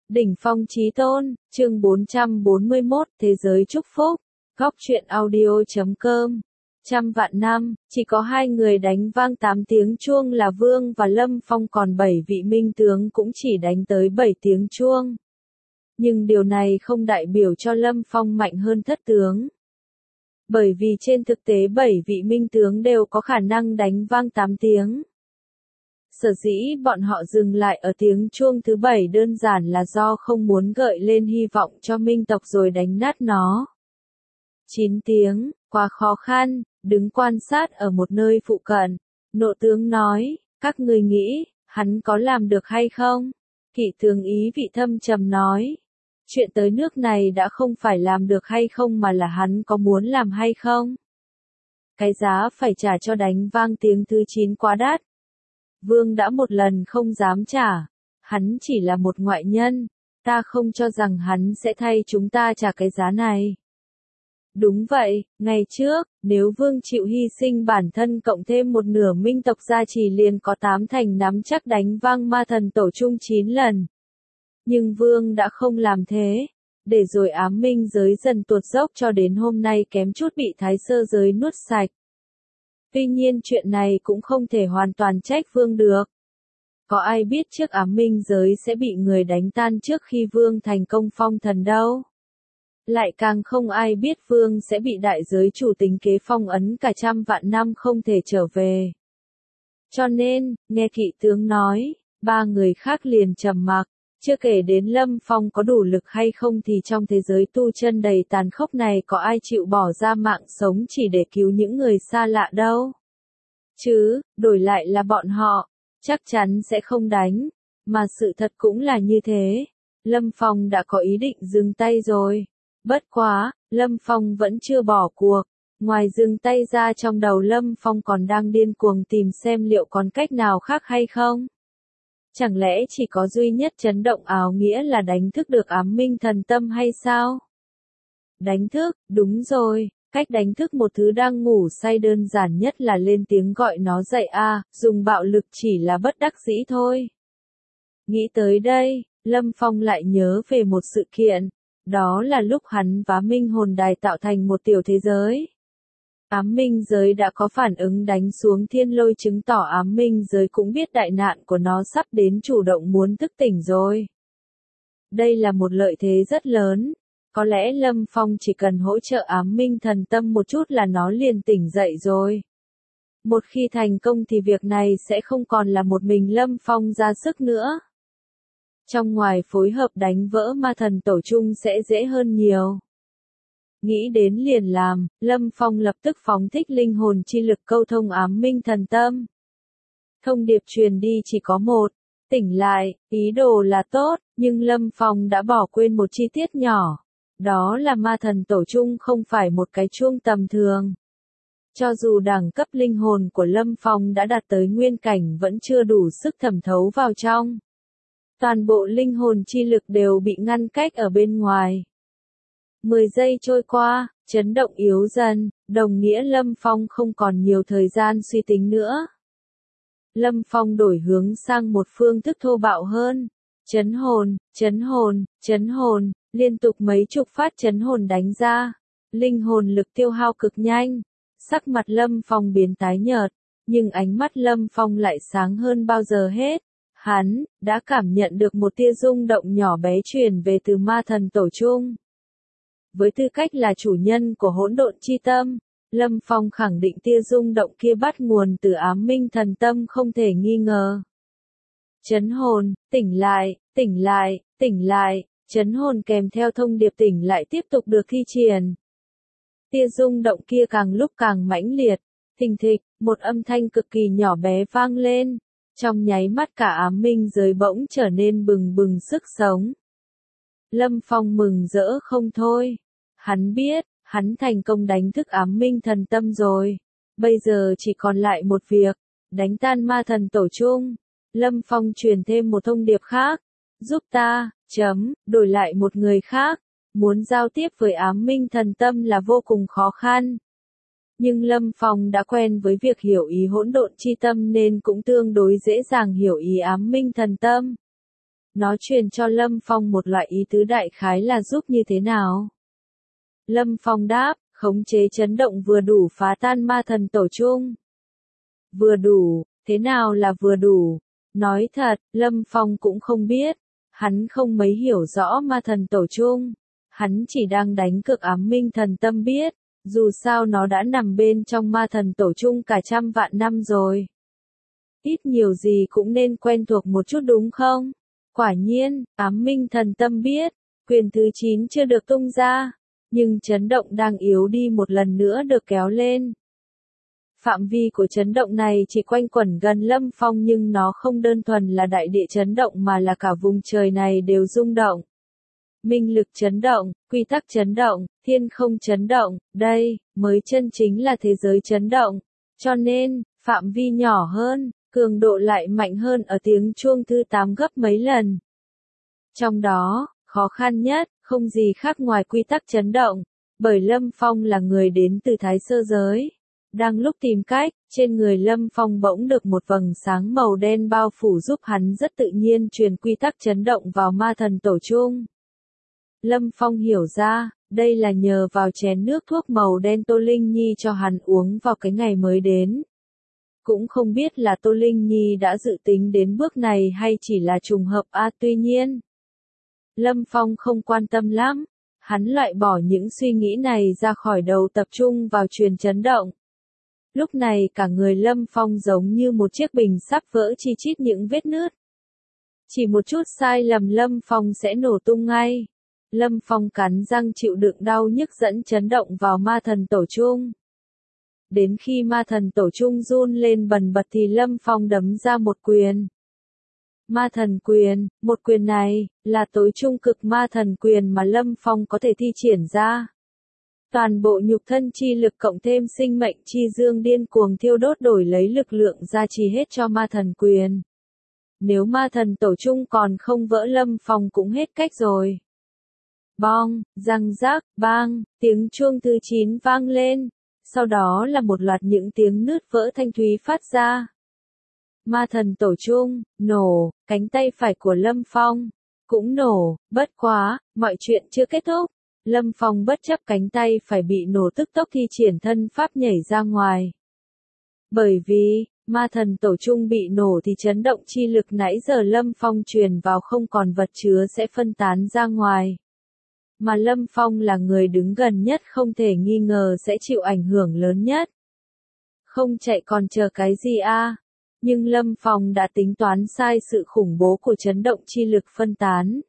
Đỉnh phong chí tôn, chương 441, Thế giới chúc phúc. Góc truyện audio.com. Trăm vạn năm, chỉ có hai người đánh vang 8 tiếng chuông là Vương và Lâm Phong, còn 7 vị minh tướng cũng chỉ đánh tới 7 tiếng chuông. Nhưng điều này không đại biểu cho Lâm Phong mạnh hơn thất tướng. Bởi vì trên thực tế 7 vị minh tướng đều có khả năng đánh vang 8 tiếng. Sở dĩ bọn họ dừng lại ở tiếng chuông thứ 7 đơn giản là do không muốn gợi lên hy vọng cho minh tộc rồi đánh nát nó. 9 tiếng, quá khó khăn, đứng quan sát ở một nơi phụ cận. Nộ tướng nói, các người nghĩ, hắn có làm được hay không? Kỵ tướng ý vị thâm trầm nói, chuyện tới nước này đã không phải làm được hay không mà là hắn có muốn làm hay không? Cái giá phải trả cho đánh vang tiếng thứ 9 quá đắt. Vương đã một lần không dám trả. Hắn chỉ là một ngoại nhân. Ta không cho rằng hắn sẽ thay chúng ta trả cái giá này. Đúng vậy, ngày trước, nếu Vương chịu hy sinh bản thân cộng thêm một nửa minh tộc gia trì liền có 8 thành nắm chắc đánh vang ma thần tổ chung 9 lần. Nhưng Vương đã không làm thế. Để rồi ám minh giới dần tuột dốc cho đến hôm nay kém chút bị thái sơ giới nuốt sạch. Tuy nhiên chuyện này cũng không thể hoàn toàn trách Vương được. Có ai biết trước ám minh giới sẽ bị người đánh tan trước khi Vương thành công phong thần đâu. Lại càng không ai biết Vương sẽ bị đại giới chủ tính kế phong ấn cả trăm vạn năm không thể trở về. Cho nên, nghe kỵ tướng nói, ba người khác liền trầm mặc. Chưa kể đến Lâm Phong có đủ lực hay không thì trong thế giới tu chân đầy tàn khốc này có ai chịu bỏ ra mạng sống chỉ để cứu những người xa lạ đâu. Chứ, đổi lại là bọn họ, chắc chắn sẽ không đánh. Mà sự thật cũng là như thế. Lâm Phong đã có ý định dừng tay rồi. Bất quá, Lâm Phong vẫn chưa bỏ cuộc. Ngoài dừng tay ra trong đầu Lâm Phong còn đang điên cuồng tìm xem liệu còn cách nào khác hay không. Chẳng lẽ chỉ có duy nhất chấn động áo nghĩa là đánh thức được ám minh thần tâm hay sao? Đánh thức, đúng rồi, cách đánh thức một thứ đang ngủ say đơn giản nhất là lên tiếng gọi nó dậy dùng bạo lực chỉ là bất đắc dĩ thôi. Nghĩ tới đây, Lâm Phong lại nhớ về một sự kiện, đó là lúc hắn và minh hồn đài tạo thành một tiểu thế giới. Ám minh giới đã có phản ứng đánh xuống thiên lôi chứng tỏ ám minh giới cũng biết đại nạn của nó sắp đến chủ động muốn thức tỉnh rồi. Đây là một lợi thế rất lớn. Có lẽ Lâm Phong chỉ cần hỗ trợ ám minh thần tâm một chút là nó liền tỉnh dậy rồi. Một khi thành công thì việc này sẽ không còn là một mình Lâm Phong ra sức nữa. Trong ngoài phối hợp đánh vỡ ma thần tổ chung sẽ dễ hơn nhiều. Nghĩ đến liền làm, Lâm Phong lập tức phóng thích linh hồn chi lực câu thông ám minh thần tâm. Thông điệp truyền đi chỉ có một, tỉnh lại, ý đồ là tốt, nhưng Lâm Phong đã bỏ quên một chi tiết nhỏ. Đó là ma thần tổ chung không phải một cái chuông tầm thường. Cho dù đẳng cấp linh hồn của Lâm Phong đã đạt tới nguyên cảnh vẫn chưa đủ sức thẩm thấu vào trong. Toàn bộ linh hồn chi lực đều bị ngăn cách ở bên ngoài. 10 giây trôi qua, chấn động yếu dần, đồng nghĩa Lâm Phong không còn nhiều thời gian suy tính nữa. Lâm Phong đổi hướng sang một phương thức thô bạo hơn. Chấn hồn, chấn hồn, chấn hồn, liên tục mấy chục phát chấn hồn đánh ra. Linh hồn lực tiêu hao cực nhanh. Sắc mặt Lâm Phong biến tái nhợt, nhưng ánh mắt Lâm Phong lại sáng hơn bao giờ hết. Hắn đã cảm nhận được một tia rung động nhỏ bé truyền về từ ma thần tổ chung. Với tư cách là chủ nhân của hỗn độn chi tâm, Lâm Phong khẳng định tia rung động kia bắt nguồn từ ám minh thần tâm không thể nghi ngờ. Chấn hồn, tỉnh lại, tỉnh lại, tỉnh lại, chấn hồn kèm theo thông điệp tỉnh lại tiếp tục được thi triển. Tia rung động kia càng lúc càng mãnh liệt, thình thịch, một âm thanh cực kỳ nhỏ bé vang lên. Trong nháy mắt cả ám minh giới bỗng trở nên bừng bừng sức sống. Lâm Phong mừng rỡ không thôi. Hắn biết, hắn thành công đánh thức ám minh thần tâm rồi. Bây giờ chỉ còn lại một việc, đánh tan ma thần tổ chung. Lâm Phong truyền thêm một thông điệp khác. Giúp ta, đổi lại một người khác. Muốn giao tiếp với ám minh thần tâm là vô cùng khó khăn. Nhưng Lâm Phong đã quen với việc hiểu ý hỗn độn chi tâm nên cũng tương đối dễ dàng hiểu ý ám minh thần tâm. Nó truyền cho Lâm Phong một loại ý tứ đại khái là giúp như thế nào? Lâm Phong đáp, khống chế chấn động vừa đủ phá tan ma thần tổ chung. Vừa đủ, thế nào là vừa đủ? Nói thật, Lâm Phong cũng không biết. Hắn không mấy hiểu rõ ma thần tổ chung. Hắn chỉ đang đánh cược ám minh thần tâm biết. Dù sao nó đã nằm bên trong ma thần tổ chung cả trăm vạn năm rồi. Ít nhiều gì cũng nên quen thuộc một chút đúng không? Quả nhiên, ám minh thần tâm biết. Quyền thứ 9 chưa được tung ra. Nhưng chấn động đang yếu đi một lần nữa được kéo lên. Phạm vi của chấn động này chỉ quanh quẩn gần Lâm Phong nhưng nó không đơn thuần là đại địa chấn động mà là cả vùng trời này đều rung động. Minh lực chấn động, quy tắc chấn động, thiên không chấn động, đây mới chân chính là thế giới chấn động. Cho nên, phạm vi nhỏ hơn, cường độ lại mạnh hơn ở tiếng chuông thứ 8 gấp mấy lần. Trong đó, khó khăn nhất, không gì khác ngoài quy tắc chấn động, bởi Lâm Phong là người đến từ Thái Sơ giới. Đang lúc tìm cách, trên người Lâm Phong bỗng được một vầng sáng màu đen bao phủ giúp hắn rất tự nhiên truyền quy tắc chấn động vào ma thần tổ chung. Lâm Phong hiểu ra, đây là nhờ vào chén nước thuốc màu đen Tô Linh Nhi cho hắn uống vào cái ngày mới đến. Cũng không biết là Tô Linh Nhi đã dự tính đến bước này hay chỉ là trùng hợp tuy nhiên. Lâm Phong không quan tâm lắm, hắn loại bỏ những suy nghĩ này ra khỏi đầu tập trung vào truyền chấn động. Lúc này cả người Lâm Phong giống như một chiếc bình sắp vỡ chi chít những vết nứt. Chỉ một chút sai lầm Lâm Phong sẽ nổ tung ngay. Lâm Phong cắn răng chịu đựng đau nhức dẫn chấn động vào ma thần tổ chung. Đến khi ma thần tổ chung run lên bần bật thì Lâm Phong đấm ra một quyền. Ma thần quyền, một quyền này, là tối trung cực ma thần quyền mà Lâm Phong có thể thi triển ra. Toàn bộ nhục thân chi lực cộng thêm sinh mệnh chi dương điên cuồng thiêu đốt đổi lấy lực lượng gia trì hết cho ma thần quyền. Nếu ma thần tổ chung còn không vỡ Lâm Phong cũng hết cách rồi. Bong, răng rác, bang, tiếng chuông thứ 9 vang lên. Sau đó là một loạt những tiếng nứt vỡ thanh thúy phát ra. Ma thần tổ chung, nổ, cánh tay phải của Lâm Phong cũng nổ, bất quá, mọi chuyện chưa kết thúc. Lâm Phong bất chấp cánh tay phải bị nổ tức tốc thi triển thân pháp nhảy ra ngoài. Bởi vì, ma thần tổ chung bị nổ thì chấn động chi lực nãy giờ Lâm Phong truyền vào không còn vật chứa sẽ phân tán ra ngoài. Mà Lâm Phong là người đứng gần nhất không thể nghi ngờ sẽ chịu ảnh hưởng lớn nhất. Không chạy còn chờ cái gì a? Nhưng Lâm Phong đã tính toán sai sự khủng bố của chấn động chi lực phân tán.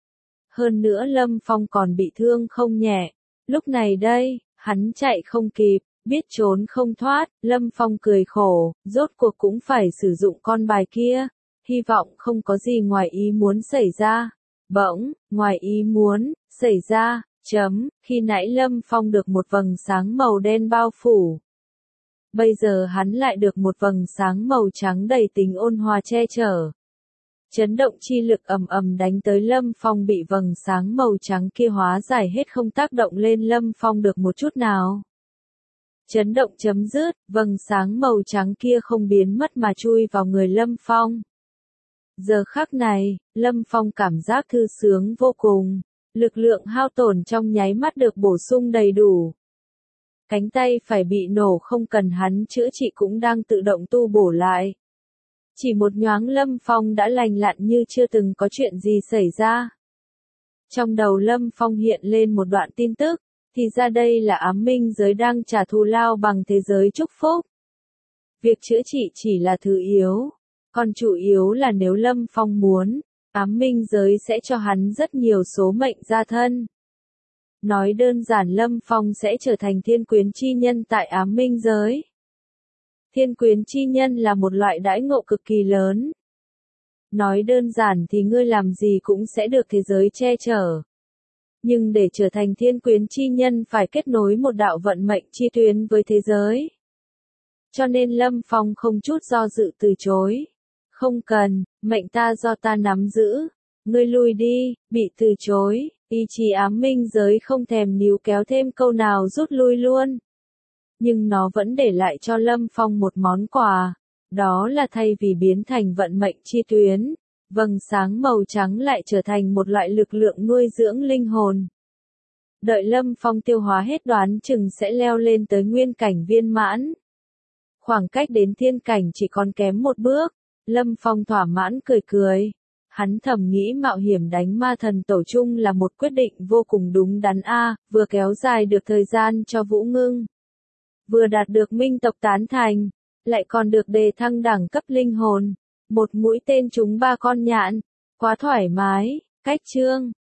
Hơn nữa Lâm Phong còn bị thương không nhẹ. Lúc này đây, hắn chạy không kịp, biết trốn không thoát, Lâm Phong cười khổ, rốt cuộc cũng phải sử dụng con bài kia. Hy vọng không có gì ngoài ý muốn xảy ra. Bỗng, ngoài ý muốn, xảy ra, khi nãy Lâm Phong được một vầng sáng màu đen bao phủ. Bây giờ hắn lại được một vầng sáng màu trắng đầy tính ôn hòa che chở. Chấn động chi lực ầm ầm đánh tới Lâm Phong bị vầng sáng màu trắng kia hóa giải hết không tác động lên Lâm Phong được một chút nào. Chấn động chấm dứt, vầng sáng màu trắng kia không biến mất mà chui vào người Lâm Phong. Giờ khắc này, Lâm Phong cảm giác thư sướng vô cùng, lực lượng hao tổn trong nháy mắt được bổ sung đầy đủ. Cánh tay phải bị nổ không cần hắn chữa trị cũng đang tự động tu bổ lại. Chỉ một nhoáng Lâm Phong đã lành lặn như chưa từng có chuyện gì xảy ra. Trong đầu Lâm Phong hiện lên một đoạn tin tức, thì ra đây là ám minh giới đang trả thù lao bằng thế giới chúc phúc. Việc chữa trị chỉ là thứ yếu, còn chủ yếu là nếu Lâm Phong muốn, ám minh giới sẽ cho hắn rất nhiều số mệnh gia thân. Nói đơn giản Lâm Phong sẽ trở thành thiên quyến chi nhân tại ám minh giới. Thiên quyến chi nhân là một loại đãi ngộ cực kỳ lớn. Nói đơn giản thì ngươi làm gì cũng sẽ được thế giới che chở. Nhưng để trở thành thiên quyến chi nhân phải kết nối một đạo vận mệnh chi tuyến với thế giới. Cho nên Lâm Phong không chút do dự từ chối. Không cần, mệnh ta do ta nắm giữ. Ngươi lui đi, bị từ chối. Ý chí ám minh giới không thèm níu kéo thêm câu nào rút lui luôn. Nhưng nó vẫn để lại cho Lâm Phong một món quà. Đó là thay vì biến thành vận mệnh chi tuyến, vầng sáng màu trắng lại trở thành một loại lực lượng nuôi dưỡng linh hồn. Đợi Lâm Phong tiêu hóa hết đoán chừng sẽ leo lên tới nguyên cảnh viên mãn. Khoảng cách đến thiên cảnh chỉ còn kém một bước, Lâm Phong thỏa mãn cười cười. Hắn thầm nghĩ mạo hiểm đánh ma thần tổ chung là một quyết định vô cùng đúng đắn vừa kéo dài được thời gian cho Vũ Ngưng, vừa đạt được minh tộc tán thành, lại còn được đề thăng đẳng cấp linh hồn, một mũi tên trúng 3 con nhạn, quá thoải mái. Cách chương